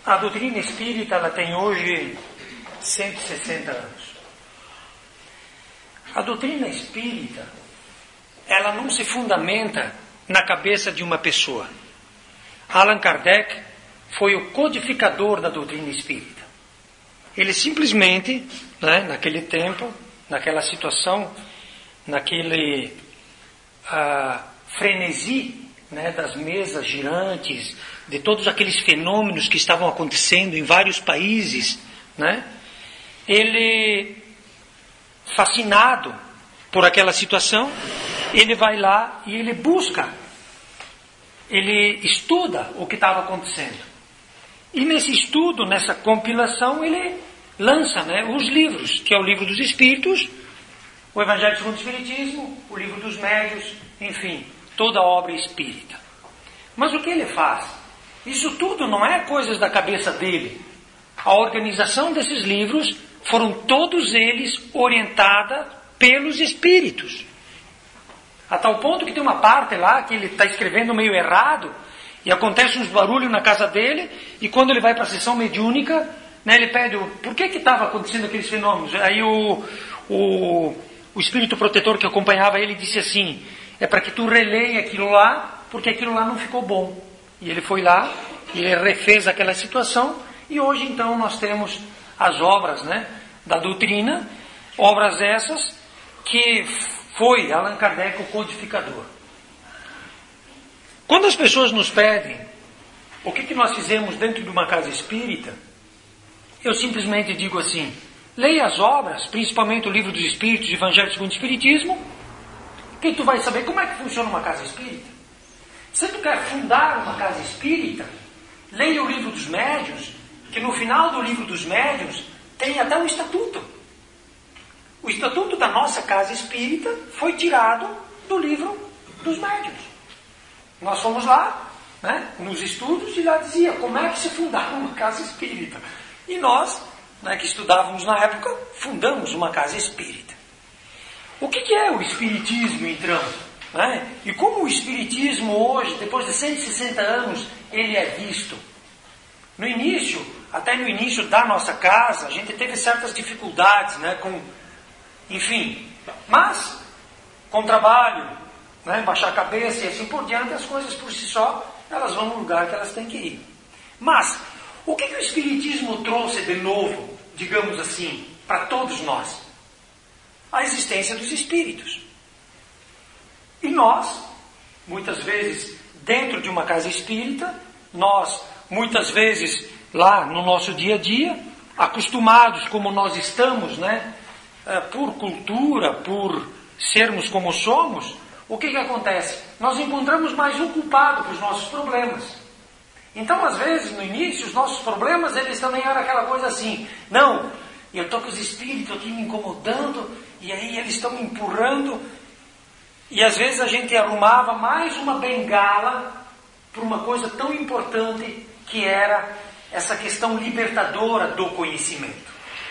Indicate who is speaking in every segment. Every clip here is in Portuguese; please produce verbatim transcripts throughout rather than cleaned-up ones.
Speaker 1: A doutrina espírita ela tem hoje cento e sessenta anos. A doutrina espírita ela não se fundamenta na cabeça de uma pessoa. Allan Kardec foi o codificador da doutrina espírita. Ele simplesmente, né, naquele tempo, naquela situação, naquele ah, frenesi, né, das mesas girantes, de todos aqueles fenômenos que estavam acontecendo em vários países, né, ele, fascinado por aquela situação, ele vai lá e ele busca, ele estuda o que estava acontecendo. E nesse estudo, nessa compilação, ele lança, né, os livros, que é o Livro dos Espíritos, o Evangelho segundo o Espiritismo, o Livro dos Médiuns, enfim, toda a obra espírita. Mas o que ele faz? Isso tudo não é coisas da cabeça dele. A organização desses livros foram todos eles orientada pelos espíritos. A tal ponto que tem uma parte lá que ele está escrevendo meio errado e acontece uns barulhos na casa dele e quando ele vai para a sessão mediúnica, né, ele pede o, por que que estava acontecendo aqueles fenômenos. Aí o, o, o espírito protetor que acompanhava ele disse assim, é para que tu releia aquilo lá, porque aquilo lá não ficou bom. E ele foi lá e ele refez aquela situação e hoje então nós temos as obras, né, da doutrina, obras essas que foi Allan Kardec o codificador. Quando as pessoas nos pedem o que, que nós fizemos dentro de uma casa espírita, eu simplesmente digo assim, leia as obras, principalmente o Livro dos Espíritos, o Evangelho segundo o Espiritismo, que tu vai saber como é que funciona uma casa espírita. Se tu quer fundar uma casa espírita, leia o Livro dos Médiuns, que no final do Livro dos Médiuns tem até um estatuto. O estatuto da nossa casa espírita foi tirado do Livro dos Médiuns. Nós fomos lá, né, nos estudos, e lá dizia como é que se fundava uma casa espírita. E nós, né, que estudávamos na época, fundamos uma casa espírita. O que, que é o espiritismo, então? Né? E como o espiritismo hoje, depois de cento e sessenta anos, ele é visto? No início, até no início da nossa casa, a gente teve certas dificuldades, né, com, enfim, mas com trabalho, né, baixar a cabeça e assim por diante, as coisas por si só, elas vão no lugar que elas têm que ir. Mas, o que, que o espiritismo trouxe de novo, digamos assim, para todos nós? A existência dos espíritos. E nós, muitas vezes, dentro de uma casa espírita, nós, muitas vezes, lá no nosso dia a dia, acostumados como nós estamos, né, por cultura, por sermos como somos, o que que acontece? Nós encontramos mais um culpado para os nossos problemas. Então, às vezes, no início, os nossos problemas, eles também eram aquela coisa assim, não, eu estou com os espíritos aqui me incomodando, e aí eles estão me empurrando, e às vezes a gente arrumava mais uma bengala para uma coisa tão importante que era essa questão libertadora do conhecimento.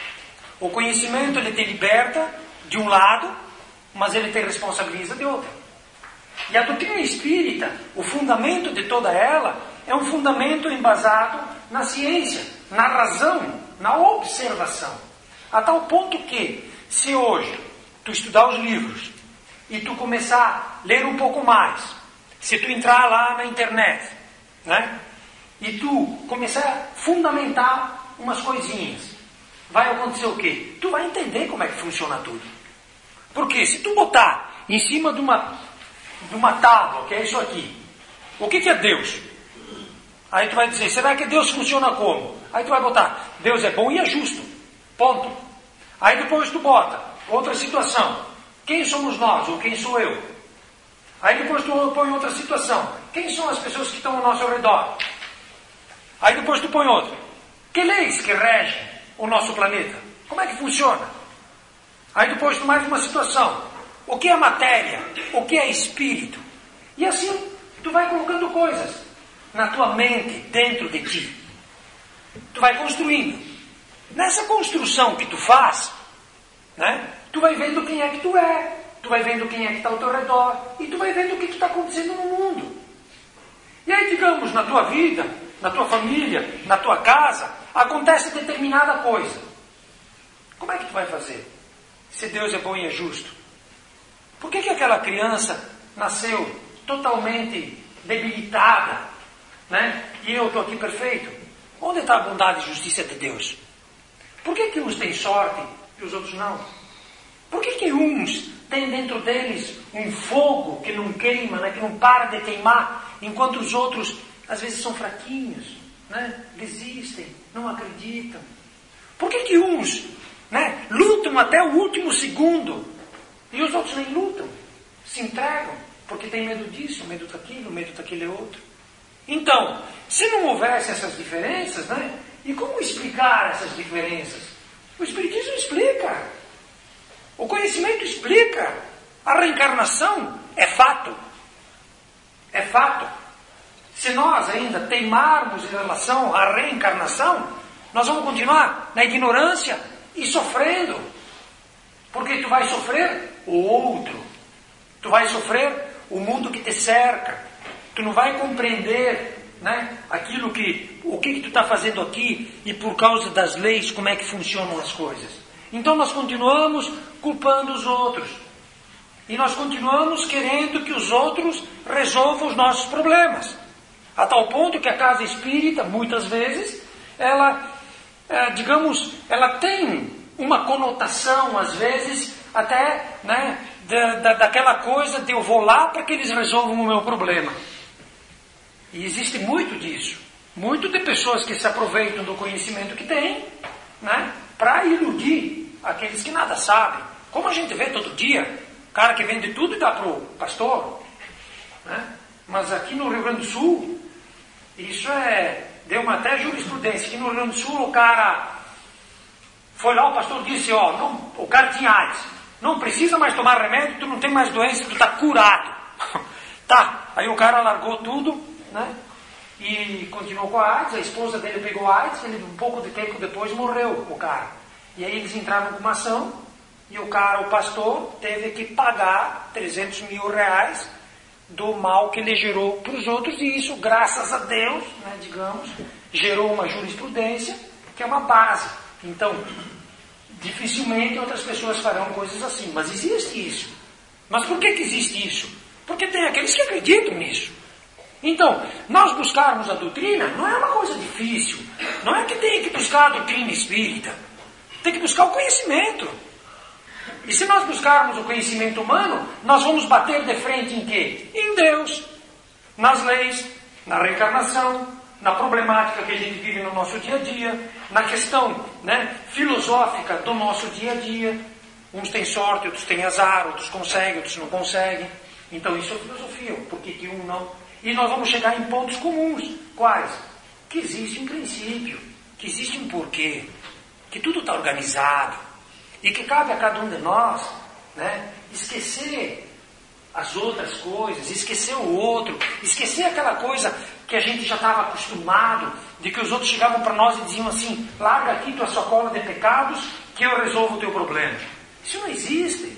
Speaker 1: O conhecimento ele te liberta de um lado, mas ele te responsabiliza de outro. E a doutrina espírita, o fundamento de toda ela, é um fundamento embasado na ciência, na razão, na observação. A tal ponto que, se hoje tu estudar os livros e tu começar a ler um pouco mais, se tu entrar lá na internet, né, e tu começar a fundamentar umas coisinhas, vai acontecer o quê? Tu vai entender como é que funciona tudo. Porque se tu botar em cima de uma, de uma tábua, que é isso aqui, o que, que é Deus? Aí tu vai dizer, será que Deus funciona como? Aí tu vai botar, Deus é bom e é justo. Ponto. Aí depois tu bota outra situação. Quem somos nós? Ou quem sou eu? Aí depois tu põe outra situação. Quem são as pessoas que estão ao nosso redor? Aí depois tu põe outra. Que leis que regem o nosso planeta? Como é que funciona? Aí depois tu mais uma situação. O que é matéria? O que é espírito? E assim tu vai colocando coisas na tua mente, dentro de ti. Tu vai construindo. Nessa construção que tu faz, né, tu vai vendo quem é que tu é, tu vai vendo quem é que está ao teu redor, e tu vai vendo o que está acontecendo no mundo. E aí, digamos, na tua vida, na tua família, na tua casa, acontece determinada coisa. Como é que tu vai fazer? Se Deus é bom e é justo. Por que que aquela criança nasceu totalmente debilitada, né? E eu estou aqui perfeito? Onde está a bondade e justiça de Deus? Por que que uns têm sorte e os outros não? Por que que uns têm dentro deles um fogo que não queima, né? Que não para de queimar, enquanto os outros às vezes são fraquinhos, né? Desistem, não acreditam? Por que que uns, né, lutam até o último segundo e os outros nem lutam, se entregam, porque tem medo disso, medo daquilo, medo daquele outro? Então, se não houvesse essas diferenças, né, e como explicar essas diferenças? O Espiritismo explica, o conhecimento explica, a reencarnação é fato, é fato. Se nós ainda teimarmos em relação à reencarnação, nós vamos continuar na ignorância e sofrendo. Porque tu vai sofrer o outro. Tu vai sofrer o mundo que te cerca. Tu não vai compreender, né, aquilo que, o que, que tu está fazendo aqui e por causa das leis, como é que funcionam as coisas. Então nós continuamos culpando os outros. E nós continuamos querendo que os outros resolvam os nossos problemas. A tal ponto que a casa espírita, muitas vezes, ela, é, digamos, ela tem uma conotação, às vezes, até, né, da, da, daquela coisa de eu vou lá para que eles resolvam o meu problema. E existe muito disso. Muito de pessoas que se aproveitam do conhecimento que têm, né, para iludir aqueles que nada sabem. Como a gente vê todo dia, cara que vende tudo e dá para o pastor, né? Mas aqui no Rio Grande do Sul, isso é, deu uma até jurisprudência. Aqui no Rio Grande do Sul o cara foi lá, o pastor disse, ó, não, o cara tinha AIDS, não precisa mais tomar remédio, tu não tem mais doença, tu está curado. Tá, aí o cara largou tudo, né, e continuou com a AIDS, a esposa dele pegou a AIDS, ele um pouco de tempo depois morreu, o cara. E aí eles entraram com uma ação, e o cara, o pastor, teve que pagar trezentos mil reais do mal que ele gerou para os outros, e isso, graças a Deus, né, digamos, gerou uma jurisprudência que é uma base. Então, dificilmente outras pessoas farão coisas assim, mas existe isso. Mas por que que existe isso? Porque tem aqueles que acreditam nisso. Então, nós buscarmos a doutrina não é uma coisa difícil, não é que tem que buscar a doutrina espírita, tem que buscar o conhecimento. E se nós buscarmos o conhecimento humano, nós vamos bater de frente em quê? Em Deus, nas leis, na reencarnação, na problemática que a gente vive no nosso dia a dia, na questão, né, filosófica do nosso dia a dia. Uns têm sorte, outros têm azar, outros conseguem, outros não conseguem. Então isso é filosofia, por que que um não? E nós vamos chegar em pontos comuns. Quais? Que existe um princípio, que existe um porquê, que tudo está organizado. E que cabe a cada um de nós, né, esquecer as outras coisas, esquecer o outro, esquecer aquela coisa que a gente já estava acostumado, de que os outros chegavam para nós e diziam assim, larga aqui tua sacola de pecados que eu resolvo o teu problema. Isso não existe.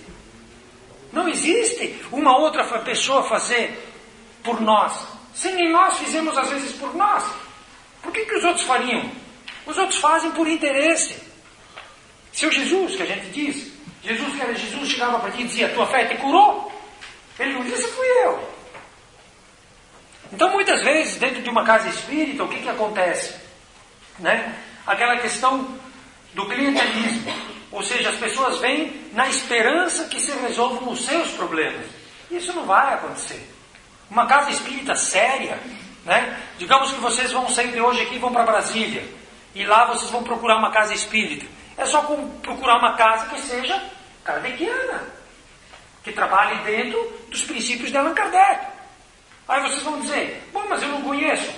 Speaker 1: Não existe uma outra pessoa fazer por nós, se nem nós fizemos às vezes por nós. Por que que os outros fariam? Os outros fazem por interesse. Seu Jesus, que a gente diz, Jesus que era Jesus, chegava para ti e dizia, tua fé te curou? Ele não disse, fui eu. Então muitas vezes, dentro de uma casa espírita, o que que acontece? Né? Aquela questão do clientelismo. Ou seja, as pessoas vêm na esperança que se resolvam os seus problemas. Isso não vai acontecer. Uma casa espírita séria, né? Digamos que vocês vão sair de hoje aqui e vão para Brasília. E lá vocês vão procurar uma casa espírita. É só procurar uma casa que seja kardeciana, que trabalhe dentro dos princípios de Allan Kardec. Aí vocês vão dizer, bom, mas eu não conheço.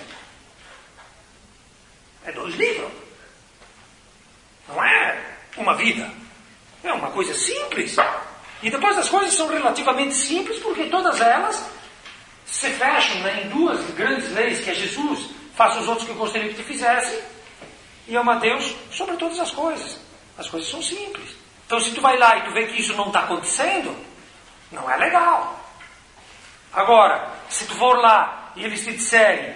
Speaker 1: É dois livros. Não é uma vida. É uma coisa simples. E depois as coisas são relativamente simples porque todas elas se fecham, né, em duas grandes leis, que é Jesus, faça os outros que eu gostaria que te fizessem, e ama a Deus sobre todas as coisas. As coisas são simples. Então se tu vai lá e tu vê que isso não está acontecendo, não é legal. Agora, se tu for lá e eles te disserem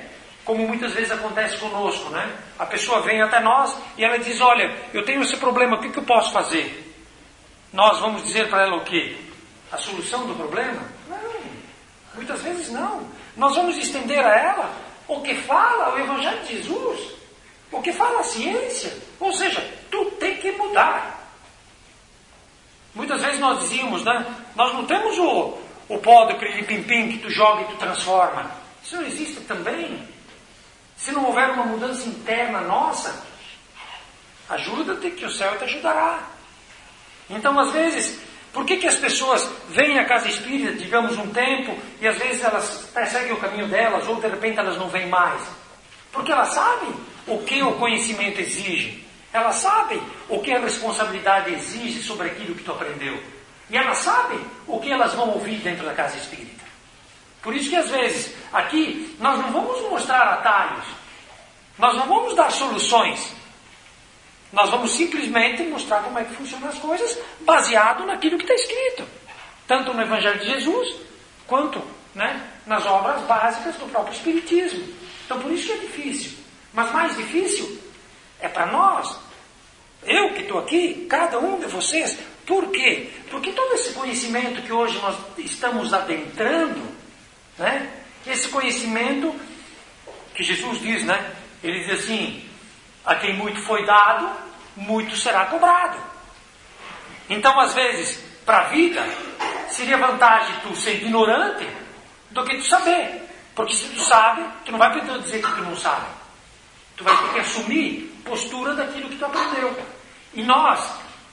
Speaker 1: como muitas vezes acontece conosco, né? A pessoa vem até nós e ela diz, olha, eu tenho esse problema, o que, que eu posso fazer? Nós vamos dizer para ela o quê? A solução do problema? Não, muitas vezes não. Nós vamos estender a ela o que fala o Evangelho de Jesus, o que fala a ciência. Ou seja, tu tem que mudar. Muitas vezes nós dizíamos, né? Nós não temos o, o pó do piripim-pim que tu joga e tu transforma. Isso não existe também. Se não houver uma mudança interna nossa, ajuda-te que o céu te ajudará. Então, às vezes, por que, que as pessoas vêm à casa espírita, digamos, um tempo, e às vezes elas seguem o caminho delas, ou de repente elas não vêm mais? Porque elas sabem o que o conhecimento exige. Elas sabem o que a responsabilidade exige sobre aquilo que tu aprendeu. E elas sabem o que elas vão ouvir dentro da casa espírita. Por isso que às vezes, aqui, nós não vamos mostrar atalhos. Nós não vamos dar soluções. Nós vamos simplesmente mostrar como é que funcionam as coisas, baseado naquilo que está escrito. Tanto no Evangelho de Jesus, quanto, né, nas obras básicas do próprio Espiritismo. Então por isso que é difícil. Mas mais difícil é para nós. Eu que estou aqui, cada um de vocês. Por quê? Porque todo esse conhecimento que hoje nós estamos adentrando, né, esse conhecimento que Jesus diz, né? Ele diz assim, a quem muito foi dado, muito será cobrado. Então, às vezes, para a vida, seria vantagem tu ser ignorante do que tu saber. Porque se tu sabe, tu não vai poder dizer que tu não sabe. Tu vai ter que assumir postura daquilo que tu aprendeu. E nós,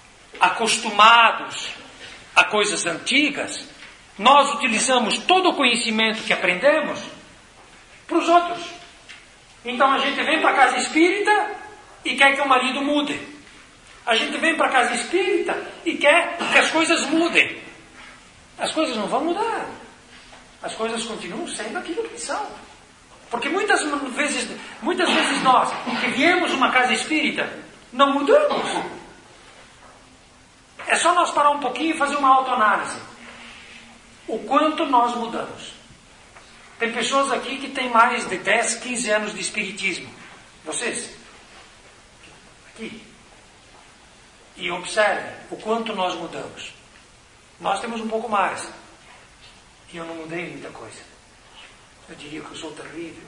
Speaker 1: acostumados a coisas antigas, nós utilizamos todo o conhecimento que aprendemos para os outros. Então a gente vem para a casa espírita e quer que o marido mude. A gente vem para a casa espírita e quer que as coisas mudem. As coisas não vão mudar. As coisas continuam sendo aquilo que são. Porque muitas vezes, muitas vezes nós, que viemos uma casa espírita, não mudamos. É só nós parar um pouquinho e fazer uma autoanálise. O quanto nós mudamos. Tem pessoas aqui que têm mais de dez, quinze anos de espiritismo. Vocês? Aqui. E observem o quanto nós mudamos. Nós temos um pouco mais. E eu não mudei muita coisa. Eu diria que eu sou terrível.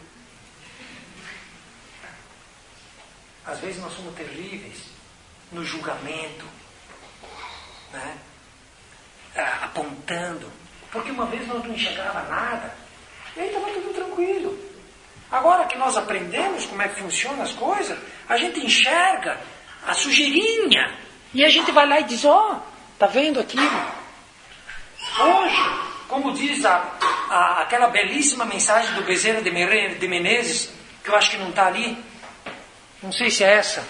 Speaker 1: Às vezes nós somos terríveis no julgamento, né? Ah, apontando. Porque uma vez nós não enxergava nada. E aí estava tudo tranquilo. Agora que nós aprendemos como é que funcionam as coisas, a gente enxerga a sujeirinha. E a gente vai lá e diz, ó, oh, tá vendo aquilo? Hoje, como diz a, a, aquela belíssima mensagem do Bezerra de, Mere, de Menezes, que eu acho que não está ali, não sei se é essa.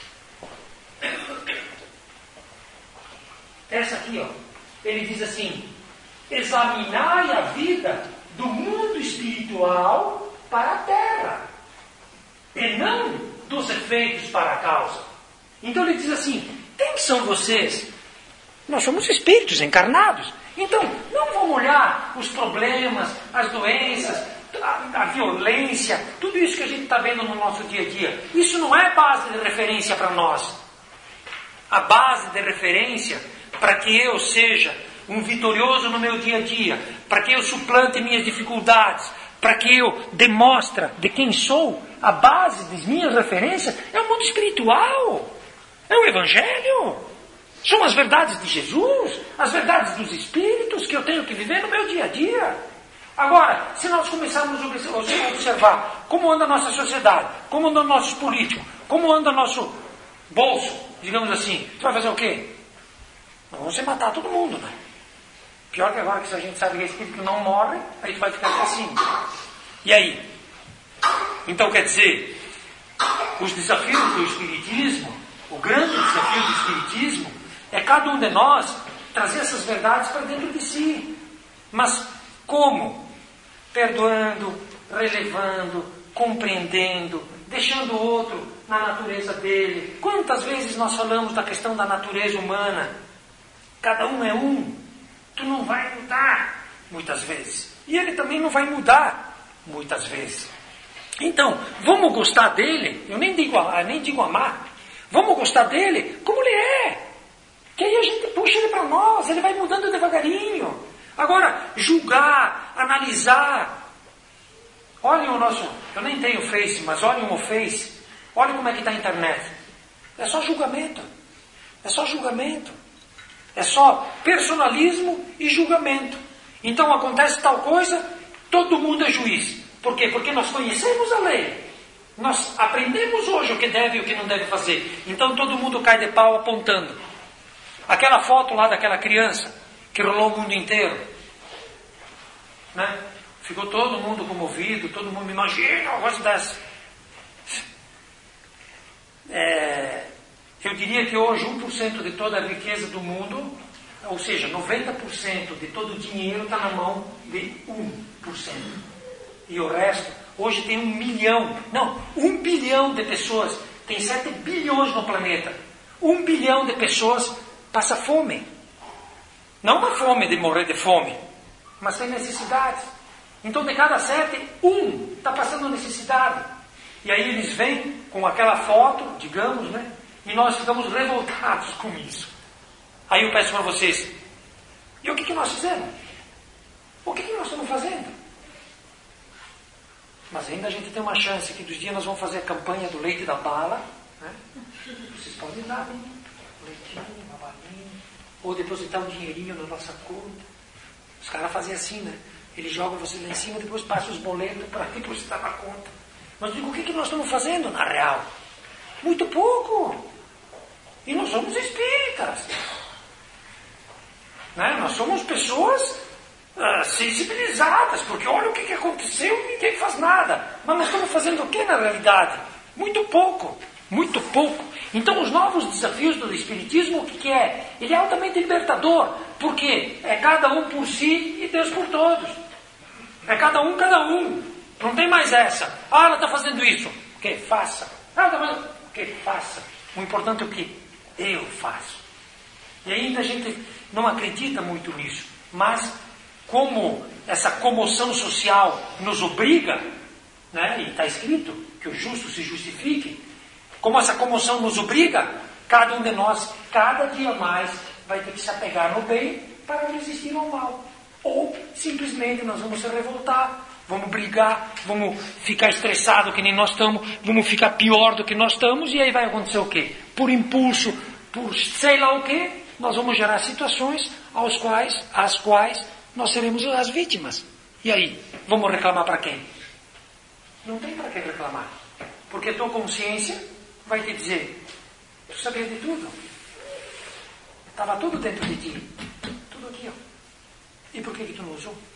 Speaker 1: Essa aqui, ó. Ele diz assim, examinai a vida do mundo espiritual para a terra, e não dos efeitos para a causa. Então ele diz assim, quem são vocês? Nós somos espíritos encarnados. Então, não vamos olhar os problemas, as doenças, a, a violência, tudo isso que a gente está vendo no nosso dia a dia. Isso não é base de referência para nós. A base de referência para que eu seja um vitorioso no meu dia a dia, para que eu suplante minhas dificuldades, para que eu demonstre de quem sou, a base das minhas referências é o mundo espiritual, é o Evangelho, são as verdades de Jesus, as verdades dos Espíritos que eu tenho que viver no meu dia a dia. Agora, se nós começarmos a observar como anda a nossa sociedade, como andam nossos políticos, como anda o nosso bolso, digamos assim, você vai fazer o quê? Nós vamos matar todo mundo, né? Pior que agora que se a gente sabe que é espírito que não morre, a gente vai ficar assim. E aí? Então quer dizer, os desafios do Espiritismo, o grande desafio do Espiritismo, é cada um de nós trazer essas verdades para dentro de si. Mas como? Perdoando, relevando, compreendendo, deixando o outro na natureza dele. Quantas vezes nós falamos da questão da natureza humana? Cada um é um. Tu não vai mudar, muitas vezes. E ele também não vai mudar, muitas vezes. Então, vamos gostar dele, eu nem digo, nem digo amar, vamos gostar dele como ele é. Que aí a gente puxa ele para nós, ele vai mudando devagarinho. Agora, julgar, analisar. Olhem o nosso, eu nem tenho Face, mas olhem o Face. Olhem como é que está a internet. É só julgamento. É só julgamento. É só personalismo e julgamento. Então acontece tal coisa, todo mundo é juiz. Por quê? Porque nós conhecemos a lei. Nós aprendemos hoje o que deve e o que não deve fazer. Então todo mundo cai de pau apontando. Aquela foto lá daquela criança, que rolou o mundo inteiro. Né? Ficou todo mundo comovido, todo mundo imagina uma coisa dessa. É, eu diria que hoje um por cento de toda a riqueza do mundo, ou seja, noventa por cento de todo o dinheiro está na mão de um por cento. E o resto, hoje tem um milhão, não, um bilhão de pessoas, tem sete bilhões no planeta. Um bilhão de pessoas passa fome. Não uma fome de morrer de fome, mas tem necessidades. Então de cada sete, um está passando necessidade. E aí eles vêm com aquela foto, digamos, né? E nós ficamos revoltados com isso. Aí eu peço para vocês, e o que, que nós fizemos? O que, que nós estamos fazendo? Mas ainda a gente tem uma chance que dos dias nós vamos fazer a campanha do leite da bala. Né? Vocês podem dar um leitinho, uma balinha, ou depositar um dinheirinho na nossa conta. Os caras fazem assim, né? Eles jogam você lá em cima, depois passam os boletos para depositar na conta. Mas digo, o que, que nós estamos fazendo na real? Muito pouco. E nós somos espíritas. Né? Nós somos pessoas uh, sensibilizadas, porque olha o que, que aconteceu e ninguém faz nada. Mas nós estamos fazendo o que na realidade? Muito pouco. Muito pouco. Então os novos desafios do Espiritismo, o que, que é? Ele é altamente libertador. Por quê? É cada um por si e Deus por todos. É cada um, cada um. Não tem mais essa. Ah, ela está fazendo isso. O que? Faça. Ah, ela está fazendo... O que? Faça. O importante é o que? Eu faço. E ainda a gente não acredita muito nisso. Mas, como essa comoção social nos obriga, né, e está escrito que o justo se justifique, como essa comoção nos obriga, cada um de nós, cada dia mais, vai ter que se apegar no bem para resistir ao mal. Ou, simplesmente, nós vamos se revoltar, vamos brigar, vamos ficar estressados que nem nós estamos, vamos ficar pior do que nós estamos, e aí vai acontecer o quê? Por impulso, por sei lá o quê, nós vamos gerar situações aos quais, às quais nós seremos as vítimas. E aí, vamos reclamar para quem? Não tem para que reclamar. Porque a tua consciência vai te dizer, tu sabia de tudo. Estava tudo dentro de ti. Tudo aqui, ó. E por que que tu não usou?